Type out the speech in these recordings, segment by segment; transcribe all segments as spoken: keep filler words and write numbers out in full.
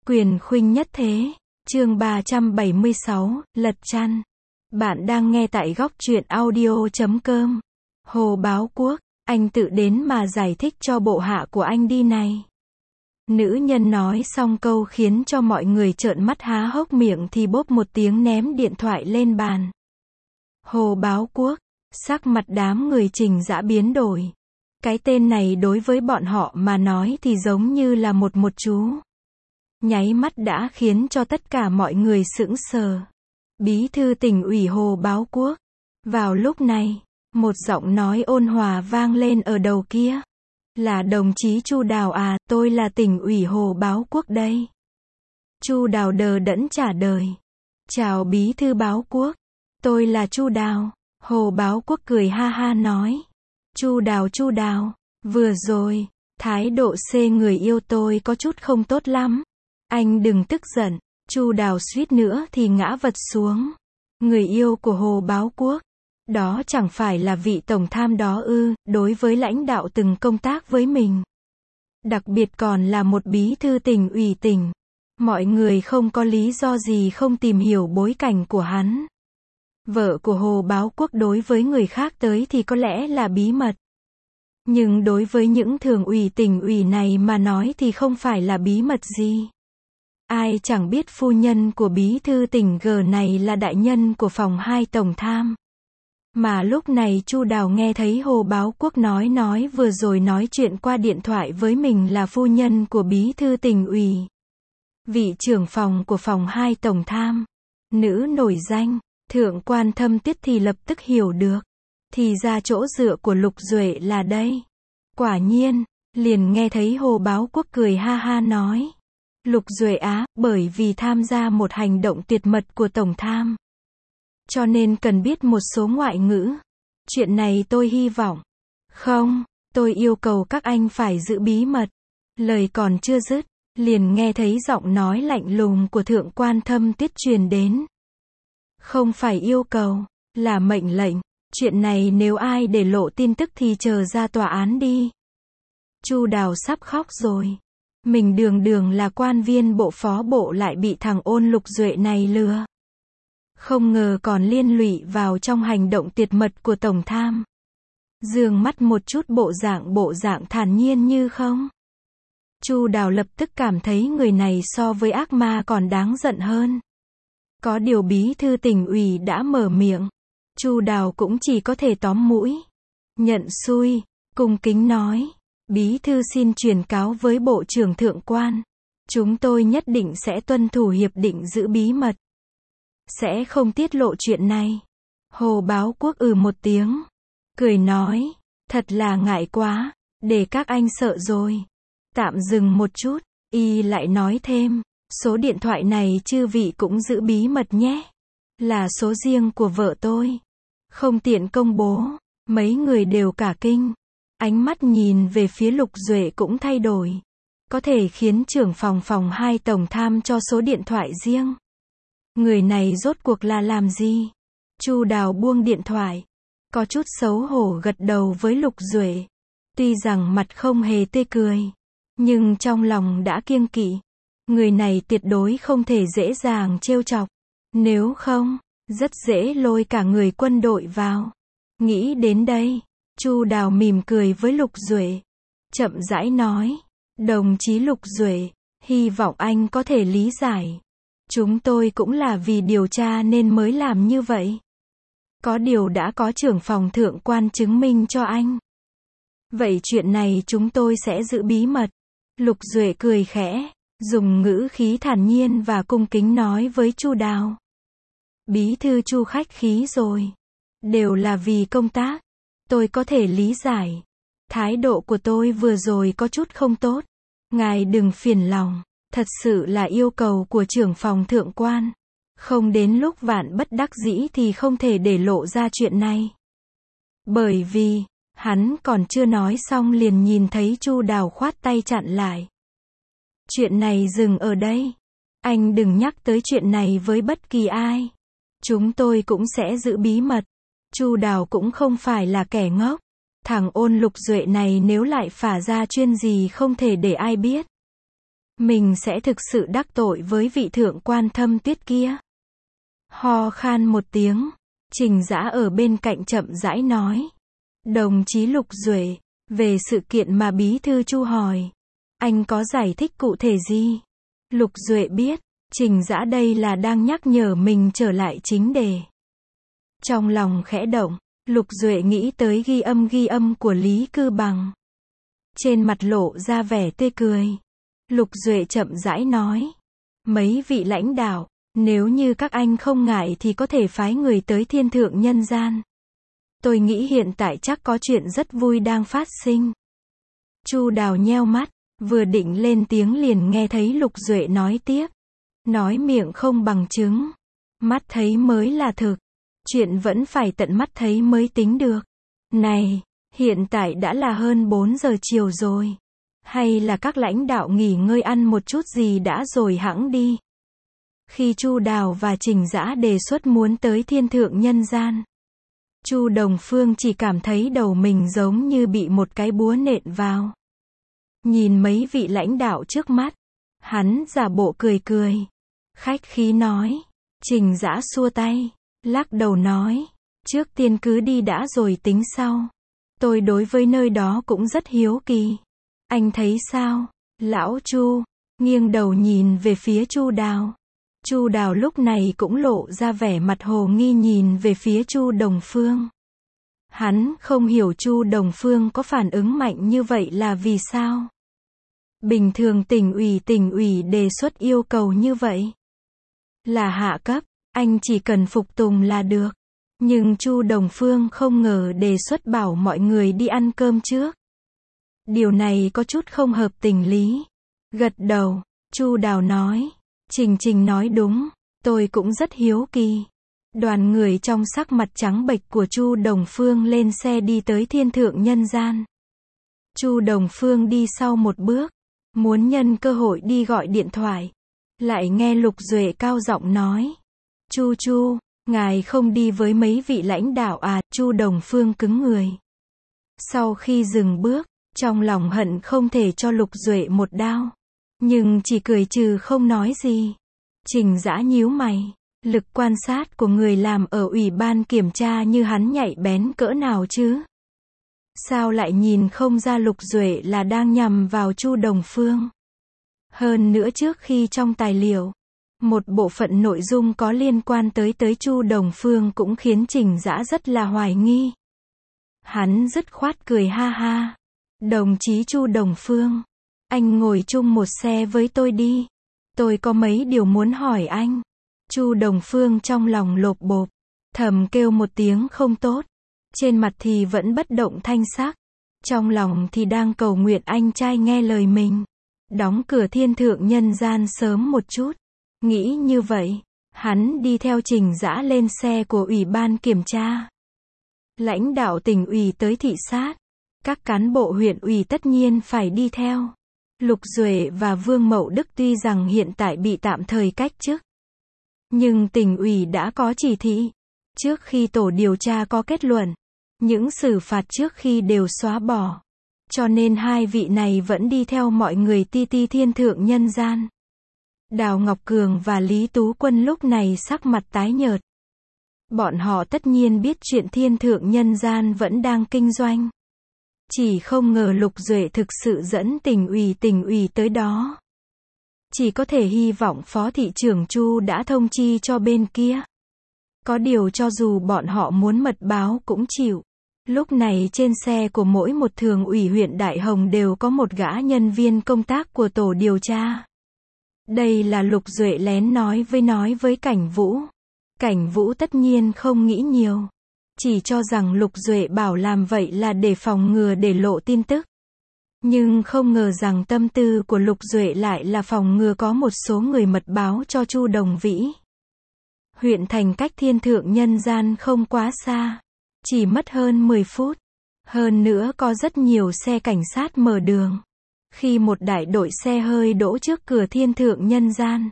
Quyền khuynh nhất thế. Chương ba trăm bảy mươi sáu, lật chăn. Bạn đang nghe tại góc truyện audio chấm com. Hồ Báo Quốc, anh tự đến mà giải thích cho bộ hạ của anh đi này. Nữ nhân nói xong câu khiến cho mọi người trợn mắt há hốc miệng thì bốp một tiếng ném điện thoại lên bàn. Hồ Báo Quốc, sắc mặt đám người Trình Dã biến đổi. Cái tên này đối với bọn họ mà nói thì giống như là một một chú. Nháy mắt đã khiến cho tất cả mọi người sững sờ. Bí thư tỉnh ủy Hồ Báo Quốc. Vào lúc này, một giọng nói ôn hòa vang lên ở đầu kia. Là đồng chí Chu Đào à, tôi là tỉnh ủy Hồ Báo Quốc đây. Chu Đào đờ đẫn trả lời. Chào bí thư Báo Quốc. Tôi là Chu Đào. Hồ Báo Quốc cười ha ha nói. Chu Đào Chu Đào, vừa rồi, thái độ xê người yêu tôi có chút không tốt lắm. Anh đừng tức giận. Chu Đào suýt nữa thì ngã vật xuống. Người yêu của Hồ Báo Quốc. Đó chẳng phải là vị tổng tham đó ư, đối với lãnh đạo từng công tác với mình. Đặc biệt còn là một bí thư tỉnh ủy tỉnh. Mọi người không có lý do gì không tìm hiểu bối cảnh của hắn. Vợ của Hồ Báo Quốc đối với người khác tới thì có lẽ là bí mật. Nhưng đối với những thường ủy tỉnh ủy này mà nói thì không phải là bí mật gì. Ai chẳng biết phu nhân của bí thư tỉnh G này là đại nhân của phòng hai tổng tham. Mà lúc này Chu Đào nghe thấy Hồ Báo Quốc nói nói vừa rồi nói chuyện qua điện thoại với mình là phu nhân của bí thư tỉnh ủy. Vị trưởng phòng của phòng hai tổng tham. Nữ nổi danh, thượng quan Thâm Tuyết thì lập tức hiểu được. Thì ra chỗ dựa của Lục Duệ là đây. Quả nhiên, liền nghe thấy Hồ Báo Quốc cười ha ha nói. Lục Duệ á, bởi vì tham gia một hành động tuyệt mật của tổng tham. Cho nên cần biết một số ngoại ngữ. Chuyện này tôi hy vọng. Không, tôi yêu cầu các anh phải giữ bí mật. Lời còn chưa dứt, liền nghe thấy giọng nói lạnh lùng của thượng quan Thâm Tuyết truyền đến. Không phải yêu cầu, là mệnh lệnh. Chuyện này nếu ai để lộ tin tức thì chờ ra tòa án đi. Chu Đào sắp khóc rồi. Mình đường đường là quan viên bộ phó bộ lại bị thằng Ôn Lục Duệ này lừa. Không ngờ còn liên lụy vào trong hành động tuyệt mật của tổng tham. Dương mắt một chút bộ dạng bộ dạng thản nhiên như không. Chu Đào lập tức cảm thấy người này so với ác ma còn đáng giận hơn. Có điều bí thư tỉnh ủy đã mở miệng. Chu Đào cũng chỉ có thể tóm mũi. Nhận xui, cung kính nói. Bí thư xin truyền cáo với bộ trưởng thượng quan. Chúng tôi nhất định sẽ tuân thủ hiệp định giữ bí mật. Sẽ không tiết lộ chuyện này. Hồ Báo Quốc ừ một tiếng. Cười nói. Thật là ngại quá. Để các anh sợ rồi. Tạm dừng một chút. Y lại nói thêm. Số điện thoại này chư vị cũng giữ bí mật nhé. Là số riêng của vợ tôi. Không tiện công bố. Mấy người đều cả kinh. Ánh mắt nhìn về phía Lục Duệ cũng thay đổi. Có thể khiến trưởng phòng phòng hai tổng tham cho số điện thoại riêng. Người này rốt cuộc là làm gì? Chu Đào buông điện thoại. Có chút xấu hổ gật đầu với Lục Duệ. Tuy rằng mặt không hề tươi cười. Nhưng trong lòng đã kiêng kỵ. Người này tuyệt đối không thể dễ dàng trêu chọc. Nếu không, rất dễ lôi cả người quân đội vào. Nghĩ đến đây. Chu Đào mỉm cười với Lục Duệ. Chậm rãi nói. Đồng chí Lục Duệ, hy vọng anh có thể lý giải. Chúng tôi cũng là vì điều tra nên mới làm như vậy. Có điều đã có trưởng phòng thượng quan chứng minh cho anh. Vậy chuyện này chúng tôi sẽ giữ bí mật. Lục Duệ cười khẽ, dùng ngữ khí thản nhiên và cung kính nói với Chu Đào. Bí thư Chu khách khí rồi. Đều là vì công tác. Tôi có thể lý giải. Thái độ của tôi vừa rồi có chút không tốt. Ngài đừng phiền lòng. Thật sự là yêu cầu của trưởng phòng thượng quan. Không đến lúc vạn bất đắc dĩ thì không thể để lộ ra chuyện này. Bởi vì, hắn còn chưa nói xong liền nhìn thấy Chu Đào khoát tay chặn lại. Chuyện này dừng ở đây. Anh đừng nhắc tới chuyện này với bất kỳ ai. Chúng tôi cũng sẽ giữ bí mật. Chu Đào cũng không phải là kẻ ngốc. Thằng Ôn Lục Duệ này nếu lại phả ra chuyên gì không thể để ai biết. Mình sẽ thực sự đắc tội với vị thượng quan Thâm Tuyết kia. Ho khan một tiếng, Trình Dã ở bên cạnh chậm rãi nói. Đồng chí Lục Duệ, về sự kiện mà bí thư Chu hỏi, anh có giải thích cụ thể gì? Lục Duệ biết, Trình Dã đây là đang nhắc nhở mình trở lại chính đề. Trong lòng khẽ động, Lục Duệ nghĩ tới ghi âm ghi âm của Lý Cư Bằng. Trên mặt lộ ra vẻ tươi cười. Lục Duệ chậm rãi nói. Mấy vị lãnh đạo, nếu như các anh không ngại thì có thể phái người tới thiên thượng nhân gian. Tôi nghĩ hiện tại chắc có chuyện rất vui đang phát sinh. Chu Đào nheo mắt, vừa định lên tiếng liền nghe thấy Lục Duệ nói tiếp. Nói miệng không bằng chứng. Mắt thấy mới là thực. Chuyện vẫn phải tận mắt thấy mới tính được. Này, hiện tại đã là hơn bốn giờ chiều rồi. Hay là các lãnh đạo nghỉ ngơi ăn một chút gì đã rồi hẵng đi. Khi Chu Đào và Trình Dã đề xuất muốn tới thiên thượng nhân gian, Chu Đồng Phương chỉ cảm thấy đầu mình giống như bị một cái búa nện vào. Nhìn mấy vị lãnh đạo trước mắt, hắn giả bộ cười cười, khách khí nói. Trình Dã xua tay, lắc đầu nói, trước tiên cứ đi đã rồi tính sau. Tôi đối với nơi đó cũng rất hiếu kỳ. Anh thấy sao? Lão Chu nghiêng đầu nhìn về phía Chu Đào. Chu Đào lúc này cũng lộ ra vẻ mặt hồ nghi nhìn về phía Chu Đồng Phương. Hắn không hiểu Chu Đồng Phương có phản ứng mạnh như vậy là vì sao. Bình thường tỉnh ủy tỉnh ủy đề xuất yêu cầu như vậy là hạ cấp, anh chỉ cần phục tùng là được. Nhưng Chu Đồng Phương không ngờ đề xuất bảo mọi người đi ăn cơm trước. Điều này có chút không hợp tình lý. Gật đầu, Chu Đào nói. Trình Trình nói đúng, tôi cũng rất hiếu kỳ. Đoàn người trong sắc mặt trắng bệch của Chu Đồng Phương lên xe đi tới thiên thượng nhân gian. Chu Đồng Phương đi sau một bước, muốn nhân cơ hội đi gọi điện thoại. Lại nghe Lục Duệ cao giọng nói. Chu Chu, ngài không đi với mấy vị lãnh đạo à? Chu Đồng Phương cứng người. Sau khi dừng bước, trong lòng hận không thể cho Lục Duệ một đao. Nhưng chỉ cười trừ không nói gì. Trình Dã nhíu mày. Lực quan sát của người làm ở ủy ban kiểm tra như hắn nhạy bén cỡ nào chứ? Sao lại nhìn không ra Lục Duệ là đang nhằm vào Chu Đồng Phương? Hơn nữa trước khi trong tài liệu, một bộ phận nội dung có liên quan tới tới Chu Đồng Phương cũng khiến Trình Dã rất là hoài nghi. Hắn dứt khoát cười ha ha. Đồng chí Chu Đồng Phương, anh ngồi chung một xe với tôi đi. Tôi có mấy điều muốn hỏi anh. Chu Đồng Phương trong lòng lộp bộp, thầm kêu một tiếng không tốt. Trên mặt thì vẫn bất động thanh sắc. Trong lòng thì đang cầu nguyện anh trai nghe lời mình. Đóng cửa thiên thượng nhân gian sớm một chút. Nghĩ như vậy, hắn đi theo Trình Dã lên xe của ủy ban kiểm tra. Lãnh đạo tỉnh ủy tới thị sát. Các cán bộ huyện ủy tất nhiên phải đi theo. Lục Duệ và Vương Mậu Đức tuy rằng hiện tại bị tạm thời cách chức, nhưng tỉnh ủy đã có chỉ thị. Trước khi tổ điều tra có kết luận, những xử phạt trước khi đều xóa bỏ. Cho nên hai vị này vẫn đi theo mọi người ti ti thiên thượng nhân gian. Đào Ngọc Cường và Lý Tú Quân lúc này sắc mặt tái nhợt. Bọn họ tất nhiên biết chuyện thiên thượng nhân gian vẫn đang kinh doanh. Chỉ không ngờ Lục Duệ thực sự dẫn tỉnh ủy tỉnh ủy tới đó. Chỉ có thể hy vọng Phó thị trưởng Chu đã thông chi cho bên kia. Có điều cho dù bọn họ muốn mật báo cũng chịu. Lúc này trên xe của mỗi một thường ủy huyện Đại Hồng đều có một gã nhân viên công tác của tổ điều tra. Đây là Lục Duệ lén nói với nói với Cảnh Vũ. Cảnh Vũ tất nhiên không nghĩ nhiều. Chỉ cho rằng Lục Duệ bảo làm vậy là để phòng ngừa để lộ tin tức. Nhưng không ngờ rằng tâm tư của Lục Duệ lại là phòng ngừa có một số người mật báo cho Chu Đồng Vĩ. Huyện thành cách thiên thượng nhân gian không quá xa. Chỉ mất hơn mười phút. Hơn nữa có rất nhiều xe cảnh sát mở đường. Khi một đại đội xe hơi đỗ trước cửa thiên thượng nhân gian,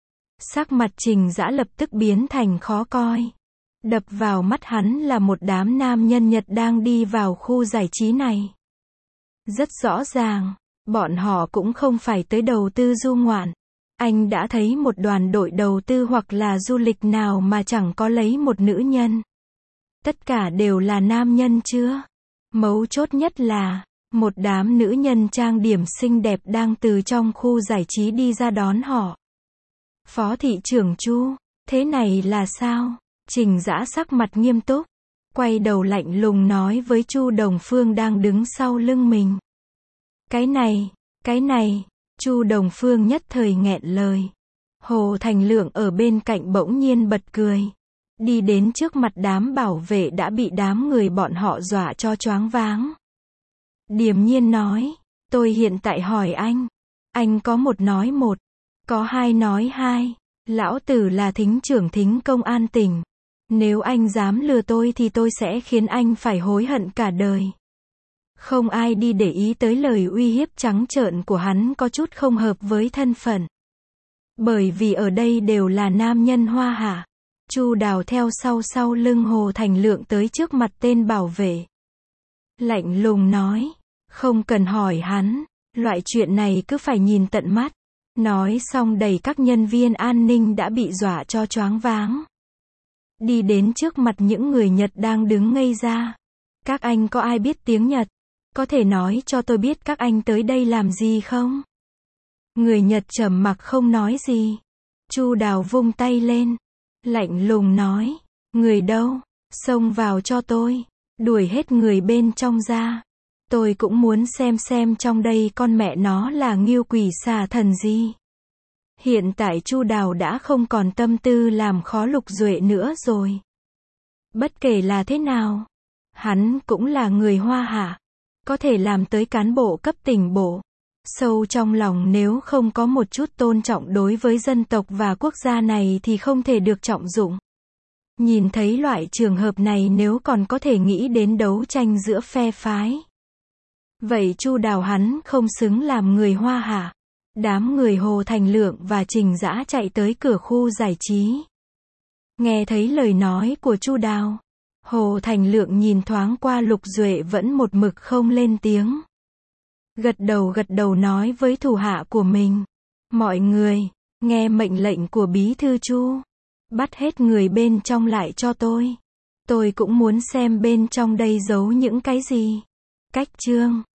sắc mặt Trình Dã lập tức biến thành khó coi. Đập vào mắt hắn là một đám nam nhân Nhật đang đi vào khu giải trí này. Rất rõ ràng, Bọn họ cũng không phải tới đầu tư du ngoạn. Anh đã thấy một đoàn đội đầu tư hoặc là du lịch nào mà chẳng có lấy một nữ nhân. Tất cả đều là nam nhân chưa? Mấu chốt nhất là, một đám nữ nhân trang điểm xinh đẹp đang từ trong khu giải trí đi ra đón họ. Phó thị trưởng Chu, thế này là sao? Trình Dã sắc mặt nghiêm túc, quay đầu lạnh lùng nói với Chu Đồng Phương đang đứng sau lưng mình. Cái này, cái này, Chu Đồng Phương nhất thời nghẹn lời. Hồ Thành Lượng ở bên cạnh bỗng nhiên bật cười. Đi đến trước mặt đám bảo vệ đã bị đám người bọn họ dọa cho choáng váng. Điềm nhiên nói, tôi hiện tại hỏi anh. Anh có một nói một, có hai nói hai. Lão tử là thính trưởng thính công an tỉnh. Nếu anh dám lừa tôi thì tôi sẽ khiến anh phải hối hận cả đời. Không ai đi để ý tới lời uy hiếp trắng trợn của hắn có chút không hợp với thân phận. Bởi vì ở đây đều là nam nhân hoa hạ. Chu Đào theo sau sau lưng Hồ Thành Lượng tới trước mặt tên bảo vệ. Lạnh lùng nói, không cần hỏi hắn, loại chuyện này cứ phải nhìn tận mắt. Nói xong đẩy các nhân viên an ninh đã bị dọa cho choáng váng. Đi đến trước mặt những người Nhật đang đứng ngây ra. Các anh có ai biết tiếng Nhật? Có thể nói cho tôi biết các anh tới đây làm gì không? Người Nhật trầm mặc không nói gì. Chu Đào vung tay lên, lạnh lùng nói, người đâu? Xông vào cho tôi, đuổi hết người bên trong ra. Tôi cũng muốn xem xem trong đây con mẹ nó là nghiêu quỷ xà thần gì. Hiện tại Chu Đào đã không còn tâm tư làm khó Lục Duệ nữa rồi. Bất kể là thế nào, hắn cũng là người hoa hạ, có thể làm tới cán bộ cấp tỉnh bộ. Sâu trong lòng nếu không có một chút tôn trọng đối với dân tộc và quốc gia này thì không thể được trọng dụng. Nhìn thấy loại trường hợp này nếu còn có thể nghĩ đến đấu tranh giữa phe phái. Vậy Chu Đào hắn không xứng làm người hoa hạ. Đám người Hồ Thành Lượng và Trình Dã chạy tới cửa khu giải trí. Nghe thấy lời nói của Chu Đào, Hồ Thành Lượng nhìn thoáng qua Lục Duệ vẫn một mực không lên tiếng. Gật đầu gật đầu nói với thủ hạ của mình. Mọi người, nghe mệnh lệnh của Bí thư Chu. Bắt hết người bên trong lại cho tôi. Tôi cũng muốn xem bên trong đây giấu những cái gì. Cách chương